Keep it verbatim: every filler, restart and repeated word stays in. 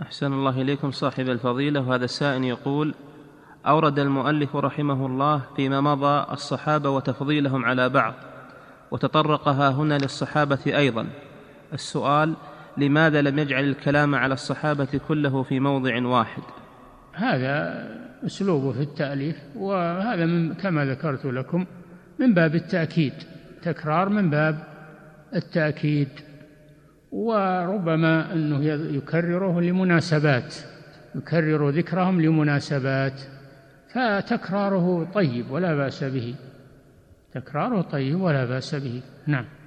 أحسن الله إليكم صاحب الفضيلة. وهذا السائل يقول: أورد المؤلف رحمه الله فيما مضى الصحابة وتفضيلهم على بعض، وتطرقها هنا للصحابة أيضا. السؤال: لماذا لم يجعل الكلام على الصحابة كله في موضع واحد؟ هذا أسلوبه في التأليف، وهذا من كما ذكرت لكم من باب التأكيد، تكرار من باب التأكيد، وربما أنه يكرره لمناسبات، يكرر ذكرهم لمناسبات، فتكراره طيب ولا بأس به، تكراره طيب ولا بأس به. نعم.